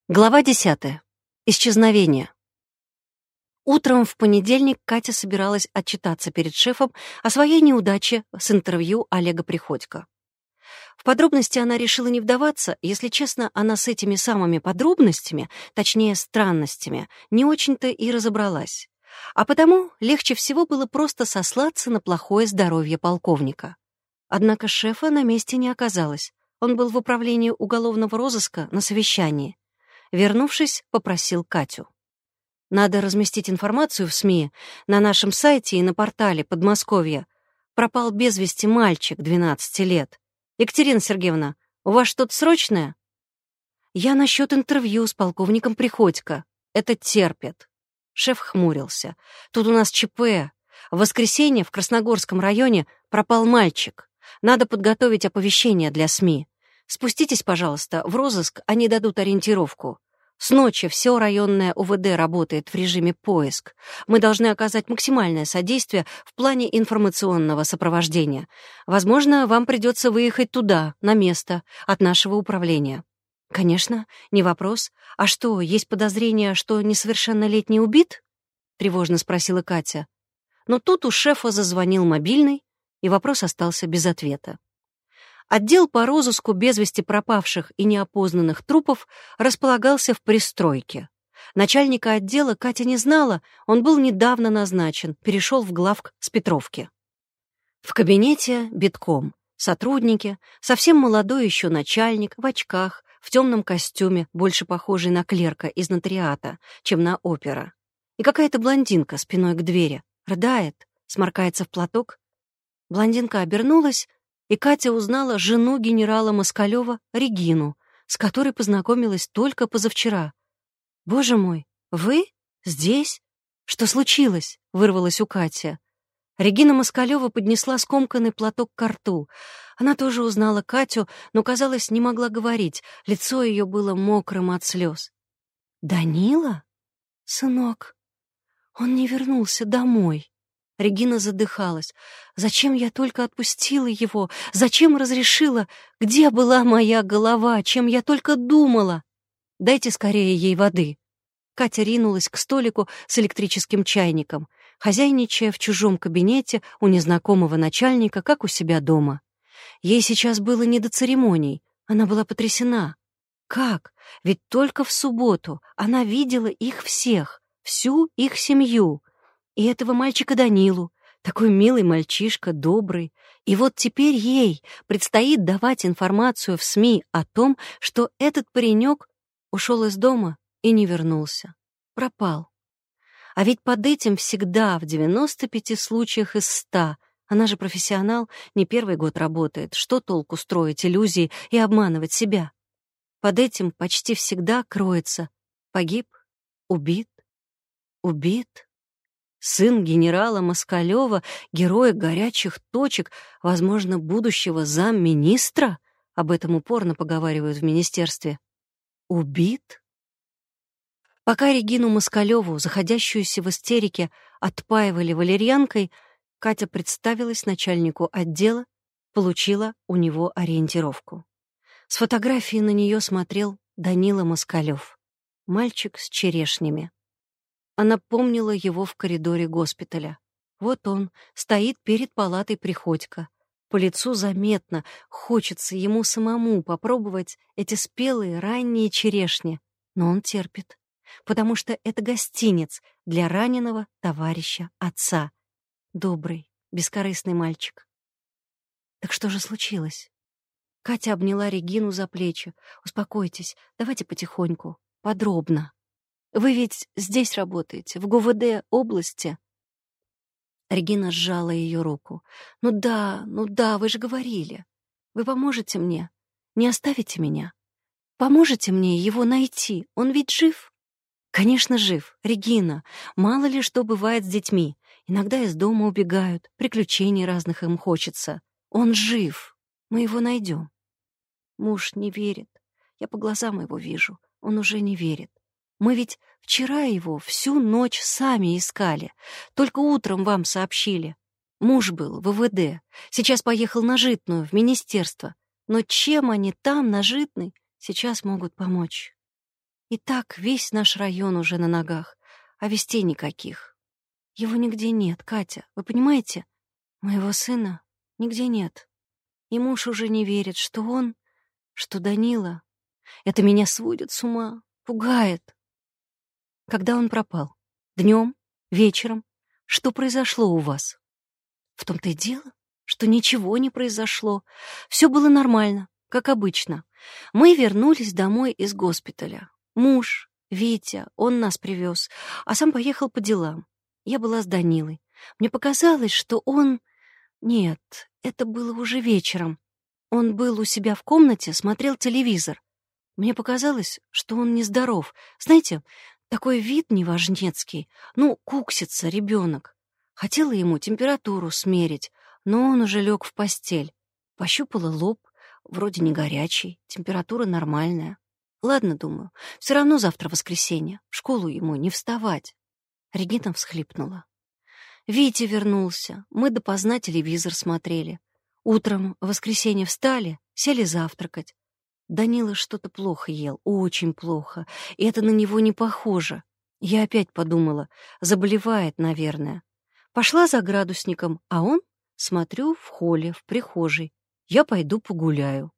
Глава 10. Исчезновение. Утром в понедельник Катя собиралась отчитаться перед шефом о своей неудаче с интервью Олега Приходько. В подробности она решила не вдаваться, если честно, она с этими самыми подробностями, точнее странностями, не очень-то и разобралась. А потому легче всего было просто сослаться на плохое здоровье полковника. Однако шефа на месте не оказалось. Он был в управлении уголовного розыска на совещании. Вернувшись, попросил Катю. «Надо разместить информацию в СМИ, на нашем сайте и на портале Подмосковья. Пропал без вести мальчик 12 лет. Екатерина Сергеевна, у вас что-то срочное?» «Я насчет интервью с полковником Приходько. Это терпит». Шеф хмурился. «Тут у нас ЧП. В воскресенье в Красногорском районе пропал мальчик. Надо подготовить оповещение для СМИ. Спуститесь, пожалуйста, в розыск, они дадут ориентировку. С ночи все районное УВД работает в режиме поиск. Мы должны оказать максимальное содействие в плане информационного сопровождения. Возможно, вам придется выехать туда, на место, от нашего управления». «Конечно, не вопрос. А что, есть подозрение, что несовершеннолетний убит?» — тревожно спросила Катя. Но тут у шефа зазвонил мобильный, и вопрос остался без ответа. Отдел по розыску без вести пропавших и неопознанных трупов располагался в пристройке. Начальника отдела Катя не знала, он был недавно назначен, перешел в главк с Петровки. В кабинете битком. Сотрудники, совсем молодой еще начальник, в очках, в темном костюме, больше похожий на клерка из нотариата, чем на опера. И какая-то блондинка спиной к двери, рыдает, сморкается в платок. Блондинка обернулась, и Катя узнала жену генерала Москалёва Регину, с которой познакомилась только позавчера. «Боже мой, вы? Здесь? Что случилось?» — вырвалась у Кати. Регина Москалёва поднесла скомканный платок ко рту. Она тоже узнала Катю, но, казалось, не могла говорить, лицо ее было мокрым от слез. «Данила? Сынок, он не вернулся домой». Регина задыхалась. «Зачем я только отпустила его? Зачем разрешила? Где была моя голова? Чем я только думала? Дайте скорее ей воды». Катя ринулась к столику с электрическим чайником, хозяйничая в чужом кабинете у незнакомого начальника, как у себя дома. Ей сейчас было не до церемоний. Она была потрясена. Как? Ведь только в субботу она видела их всех, всю их семью. И этого мальчика Данилу, такой милый мальчишка, добрый. И вот теперь ей предстоит давать информацию в СМИ о том, что этот паренек ушел из дома и не вернулся. Пропал. А ведь под этим всегда, в 95 случаях из 100, она же профессионал, не первый год работает, что толку строить иллюзии и обманывать себя? Под этим почти всегда кроется погиб, убит, убит. Сын генерала Москалёва, героя горячих точек, возможно, будущего замминистра, об этом упорно поговаривают в министерстве, убит? Пока Регину Москалёву, заходящуюся в истерике, отпаивали валерьянкой, Катя представилась начальнику отдела, получила у него ориентировку. С фотографии на нее смотрел Данила Москалёв, мальчик с черешнями. Она помнила его в коридоре госпиталя. Вот он стоит перед палатой Приходько. По лицу заметно, хочется ему самому попробовать эти спелые ранние черешни. Но он терпит, потому что это гостинец для раненого товарища отца. Добрый, бескорыстный мальчик. Так что же случилось? Катя обняла Регину за плечи. «Успокойтесь, давайте потихоньку, подробно. Вы ведь здесь работаете, в ГУВД области?» Регина сжала ее руку. Ну да, вы же говорили. Вы поможете мне? Не оставите меня? Поможете мне его найти? Он ведь жив?» «Конечно, жив. Регина, мало ли что бывает с детьми. Иногда из дома убегают, приключений разных им хочется. Он жив. Мы его найдем». Муж не верит. Я по глазам его вижу. Он уже не верит. Мы ведь вчера его всю ночь сами искали. Только утром вам сообщили. Муж был в ВВД. Сейчас поехал на Житную, в министерство. Но чем они там, на Житной, сейчас могут помочь? И так весь наш район уже на ногах, а вестей никаких. Его нигде нет, Катя, вы понимаете? Моего сына нигде нет. И муж уже не верит, что Данила. Это меня сводит с ума, пугает. Когда он пропал? Днем? Вечером? Что произошло у вас? В том-то и дело, что ничего не произошло. Все было нормально, как обычно. Мы вернулись домой из госпиталя. Муж, Витя, он нас привез, а сам поехал по делам. Я была с Данилой. Мне показалось, что он... Нет, это было уже вечером. Он был у себя в комнате, смотрел телевизор. Мне показалось, что он нездоров. Знаете, такой вид неважнецкий. Ну, куксится ребенок. Хотела ему температуру смерить, но он уже лег в постель. Пощупала лоб, вроде не горячий, температура нормальная. Ладно, думаю, все равно завтра воскресенье, в школу ему не вставать. Регина всхлипнула. Витя вернулся, мы допоздна телевизор смотрели. Утром в воскресенье встали, сели завтракать. Данила что-то плохо ел, очень плохо, и это на него не похоже. Я опять подумала, заболевает, наверное. Пошла за градусником, а он, смотрю, в холле, в прихожей. Я пойду погуляю.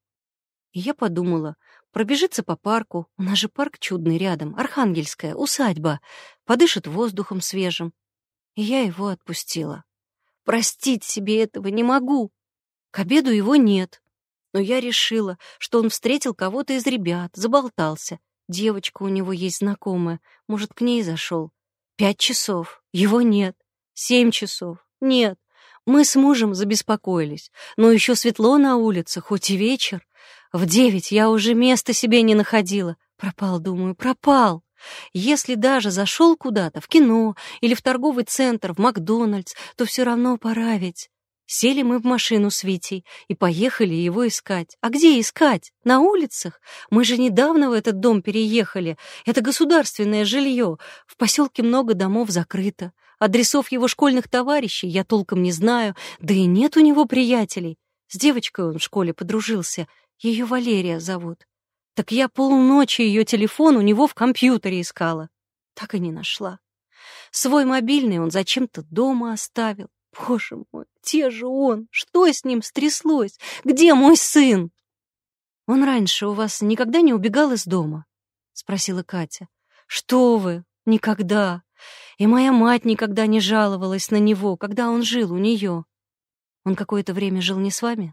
И я подумала, пробежится по парку, у нас же парк чудный рядом, Архангельская, усадьба, подышит воздухом свежим. И я его отпустила. Простить себе этого не могу. К обеду его нет. Но я решила, что он встретил кого-то из ребят, заболтался. Девочка у него есть знакомая, может, к ней зашел. 5 часов, его нет. 7 часов, нет. Мы с мужем забеспокоились, но еще светло на улице, хоть и вечер. В 9 я уже места себе не находила. Пропал, думаю, пропал. Если даже зашел куда-то, в кино или в торговый центр, в Макдональдс, то все равно пора ведь. Сели мы в машину с Витей и поехали его искать. А где искать? На улицах? Мы же недавно в этот дом переехали. Это государственное жилье. В поселке много домов закрыто. Адресов его школьных товарищей я толком не знаю, да и нет у него приятелей. С девочкой он в школе подружился. Ее Валерия зовут. Так я полночи ее телефон у него в компьютере искала. Так и не нашла. Свой мобильный он зачем-то дома оставил. Боже мой, где же он? Что с ним стряслось? Где мой сын? Он раньше у вас никогда не убегал из дома? Спросила Катя. Что вы? Никогда. И моя мать никогда не жаловалась на него, когда он жил у нее. Он какое-то время жил не с вами?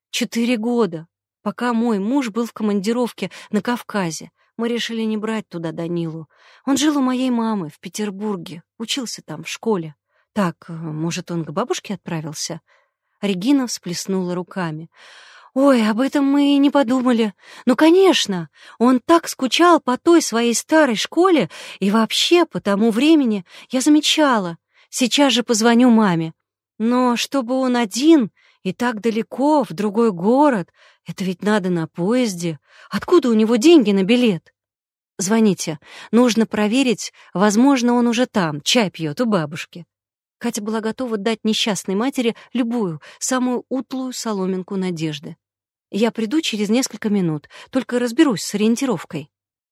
4 года. Пока мой муж был в командировке на Кавказе, мы решили не брать туда Данилу. Он жил у моей мамы в Петербурге, учился там, в школе. Так, может, он к бабушке отправился? Регина всплеснула руками. Ой, об этом мы и не подумали. Ну, конечно, он так скучал по той своей старой школе, и вообще по тому времени я замечала. Сейчас же позвоню маме. Но чтобы он один и так далеко, в другой город, это ведь надо на поезде. Откуда у него деньги на билет? Звоните. Нужно проверить, возможно, он уже там, чай пьет у бабушки. Катя была готова дать несчастной матери любую, самую утлую соломинку надежды. Я приду через несколько минут, только разберусь с ориентировкой.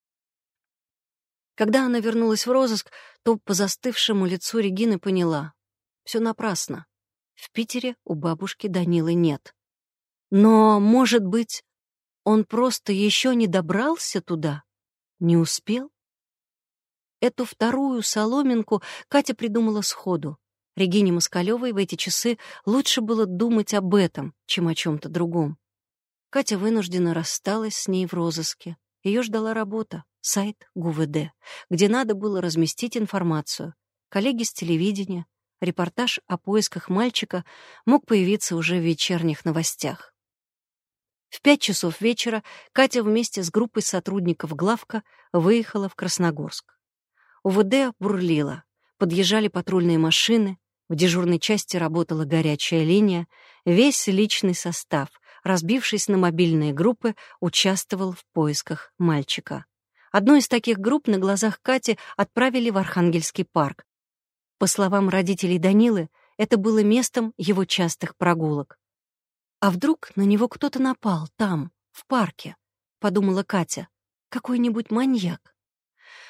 Когда она вернулась в розыск, то по застывшему лицу Регины поняла. Все напрасно. В Питере у бабушки Данилы нет. Но, может быть, он просто еще не добрался туда? Не успел? Эту вторую соломинку Катя придумала сходу. Регине Москалёвой в эти часы лучше было думать об этом, чем о чем-то другом. Катя вынуждена рассталась с ней в розыске. Ее ждала работа, сайт ГУВД, где надо было разместить информацию. Коллеги с телевидения, репортаж о поисках мальчика мог появиться уже в вечерних новостях. В 5 часов вечера Катя вместе с группой сотрудников главка выехала в Красногорск. УВД бурлило, подъезжали патрульные машины, в дежурной части работала горячая линия, весь личный состав, разбившись на мобильные группы, участвовал в поисках мальчика. Одну из таких групп на глазах Кати отправили в Архангельский парк. По словам родителей Данилы, это было местом его частых прогулок. «А вдруг на него кто-то напал там, в парке?» — подумала Катя. «Какой-нибудь маньяк.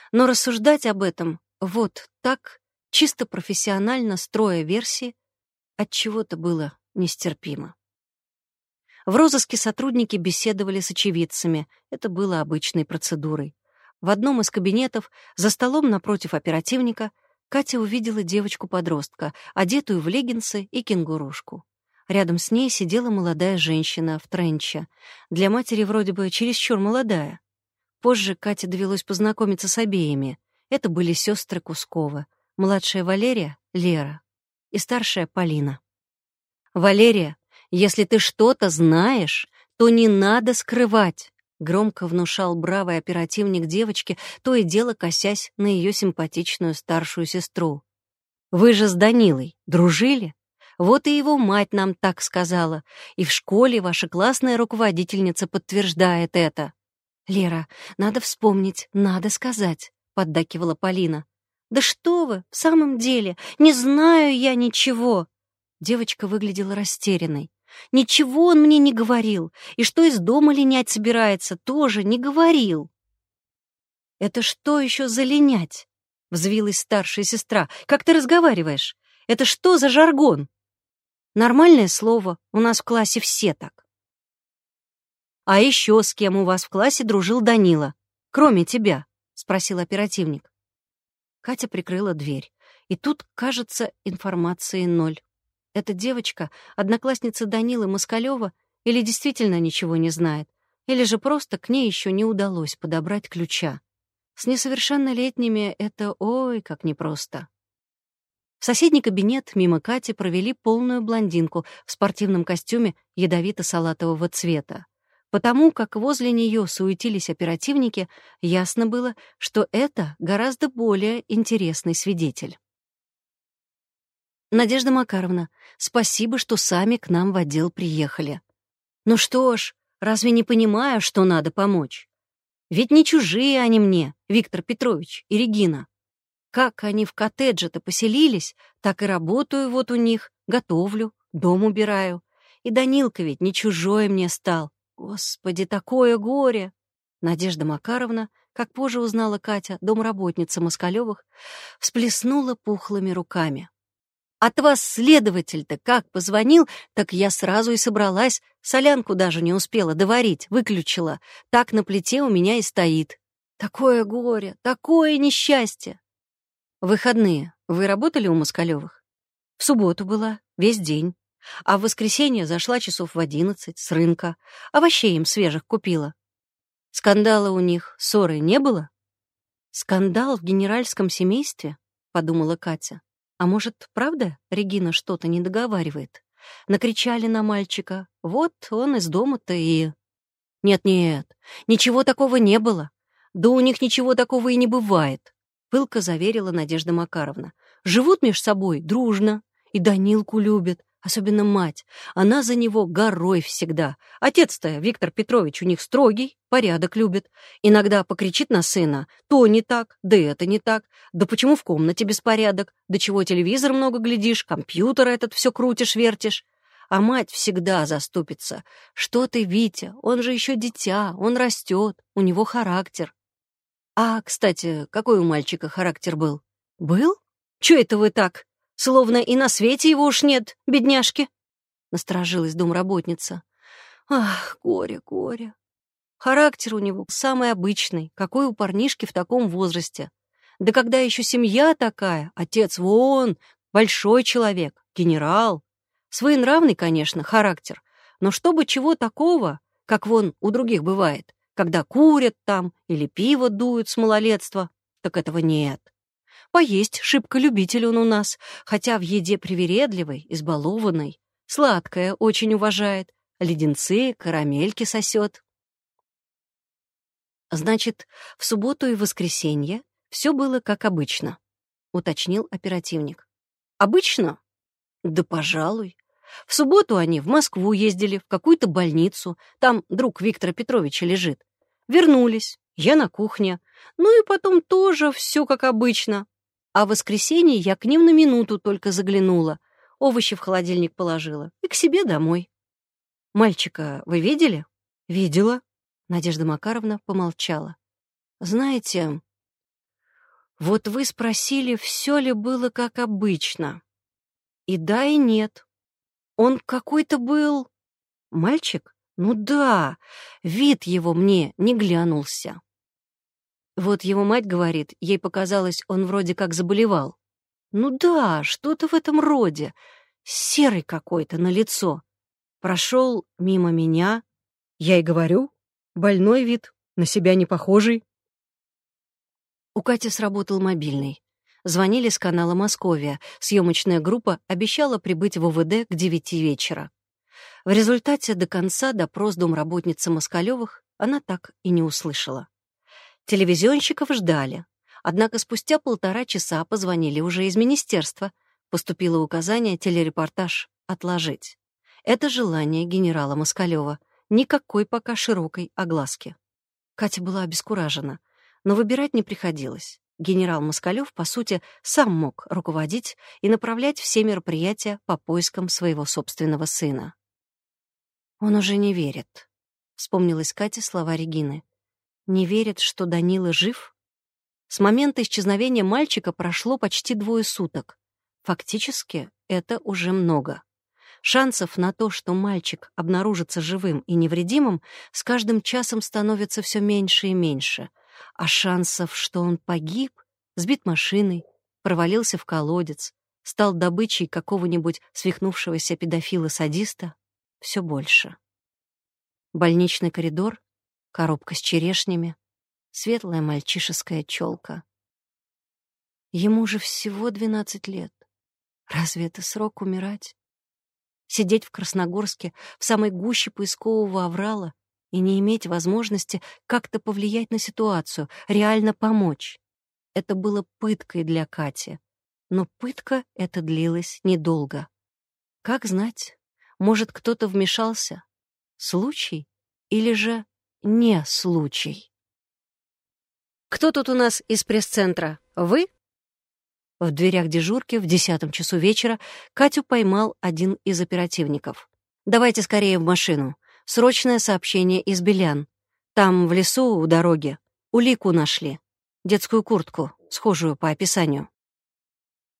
Но рассуждать об этом вот так, чисто профессионально строя версии, отчего-то было нестерпимо. В розыске сотрудники беседовали с очевидцами. Это было обычной процедурой. В одном из кабинетов, за столом напротив оперативника, Катя увидела девочку-подростка, одетую в леггинсы и кенгурушку. Рядом с ней сидела молодая женщина в тренче. Для матери вроде бы чересчур молодая. Позже Кате довелось познакомиться с обеими. Это были сестры Кусковы. Младшая Валерия — Лера и старшая Полина. «Валерия, если ты что-то знаешь, то не надо скрывать», — громко внушал бравый оперативник девочке, то и дело косясь на ее симпатичную старшую сестру. «Вы же с Данилой дружили? Вот и его мать нам так сказала, и в школе ваша классная руководительница подтверждает это». «Лера, надо вспомнить, надо сказать», — поддакивала Полина. «Да что вы, в самом деле, не знаю я ничего». Девочка выглядела растерянной. «Ничего он мне не говорил, и что из дома линять собирается, тоже не говорил». «Это что еще за линять?» — взвилась старшая сестра. «Как ты разговариваешь? Это что за жаргон?» «Нормальное слово, у нас в классе все так». «А еще с кем у вас в классе дружил Данила, кроме тебя?» — спросил оперативник. Катя прикрыла дверь, и тут, кажется, информации ноль. Эта девочка — одноклассница Данилы Москалёва, или действительно ничего не знает, или же просто к ней еще не удалось подобрать ключа. С несовершеннолетними это ой, как непросто. В соседний кабинет мимо Кати провели полную блондинку в спортивном костюме ядовито-салатового цвета. Потому как возле нее суетились оперативники, ясно было, что это гораздо более интересный свидетель. «Надежда Макаровна, спасибо, что сами к нам в отдел приехали. Ну что ж, разве не понимаю, что надо помочь? Ведь не чужие они мне, Виктор Петрович и Регина. Как они в коттедже-то поселились, так и работаю вот у них, готовлю, дом убираю. И Данилка ведь не чужой мне стал. Господи, такое горе!» Надежда Макаровна, как позже узнала Катя, домработница Москалёвых, всплеснула пухлыми руками. «От вас следователь-то как позвонил, так я сразу и собралась, солянку даже не успела доварить, выключила. Так на плите у меня и стоит. Такое горе, такое несчастье!» «Выходные вы работали у Москалёвых?» «В субботу была, весь день. А в воскресенье зашла часов в 11 с рынка. Овощей им свежих купила. Скандала у них, ссоры не было?» «Скандал в генеральском семействе?» — подумала Катя. «А может, правда, Регина что-то не договаривает? Накричали на мальчика. Вот он из дома-то и...» «Нет-нет, ничего такого не было. Да у них ничего такого и не бывает», — пылко заверила Надежда Макаровна. «Живут меж собой дружно, и Данилку любят, особенно мать. Она за него горой всегда. Отец-то, Виктор Петрович, у них строгий, порядок любит. Иногда покричит на сына: то не так, да это не так, да почему в комнате беспорядок, да чего телевизор много глядишь, компьютер этот все крутишь-вертишь. А мать всегда заступится. Что ты, Витя, он же еще дитя, он растет, у него характер. А, кстати, какой у мальчика характер был? Был? Че это вы так? Словно и на свете его уж нет, бедняжки. Насторожилась домработница. Ах, горе, горе. Характер у него самый обычный, какой у парнишки в таком возрасте. Да когда еще семья такая, отец вон, большой человек, генерал. Своенравный, конечно, характер, но чтобы чего такого, как вон у других бывает, когда курят там или пиво дуют с малолетства, так этого нет. Поесть шибко любитель он у нас, хотя в еде привередливый, избалованный. Сладкое очень уважает, леденцы, карамельки сосет. «Значит, в субботу и воскресенье все было как обычно», — уточнил оперативник. «Обычно? Да, пожалуй. В субботу они в Москву ездили, в какую-то больницу, там друг Виктора Петровича лежит. Вернулись, я на кухне, ну и потом тоже все как обычно. А в воскресенье я к ним на минуту только заглянула, овощи в холодильник положила и к себе домой». «Мальчика вы видели?» «Видела». Надежда Макаровна помолчала. «Знаете, Вот вы спросили, все ли было как обычно. И да, и нет. Он какой-то был... Мальчик? Ну да, вид его мне не глянулся. Вот его мать говорит, ей показалось, он вроде как заболевал. Ну да, что-то в этом роде. Серый какой-то на лицо. Прошел мимо меня. Я и говорю, больной вид, на себя не похожий. У Кати сработал мобильный. Звонили с канала «Московия». Съемочная группа обещала прибыть в ОВД к 9 вечера. В результате до конца допрос домработницы Москалёвых она так и не услышала. Телевизионщиков ждали. Однако спустя 1,5 часа позвонили уже из министерства. Поступило указание телерепортаж отложить. Это желание генерала Москалёва. Никакой пока широкой огласки. Катя была обескуражена, но выбирать не приходилось. Генерал Москалёв, по сути, сам мог руководить и направлять все мероприятия по поискам своего собственного сына. «Он уже не верит», — вспомнилась Кате слова Регины. «Не верит, что Данила жив?» С момента исчезновения мальчика прошло почти 2 суток. Фактически, это уже много. Шансов на то, что мальчик обнаружится живым и невредимым, с каждым часом становится все меньше и меньше. А шансов, что он погиб, сбит машиной, провалился в колодец, стал добычей какого-нибудь свихнувшегося педофила-садиста, все больше. Больничный коридор, коробка с черешнями, светлая мальчишеская челка. Ему же всего 12 лет. Разве это срок умирать? Сидеть в Красногорске, в самой гуще поискового оврала и не иметь возможности как-то повлиять на ситуацию, реально помочь. Это было пыткой для Кати. Но пытка эта длилась недолго. Как знать, может, кто-то вмешался? Случай или же не случай? «Кто тут у нас из пресс-центра? Вы?» В дверях дежурки в 10 часу вечера Катю поймал один из оперативников. «Давайте скорее в машину. Срочное сообщение из Белян. Там, в лесу, у дороги. Улику нашли. Детскую куртку, схожую по описанию».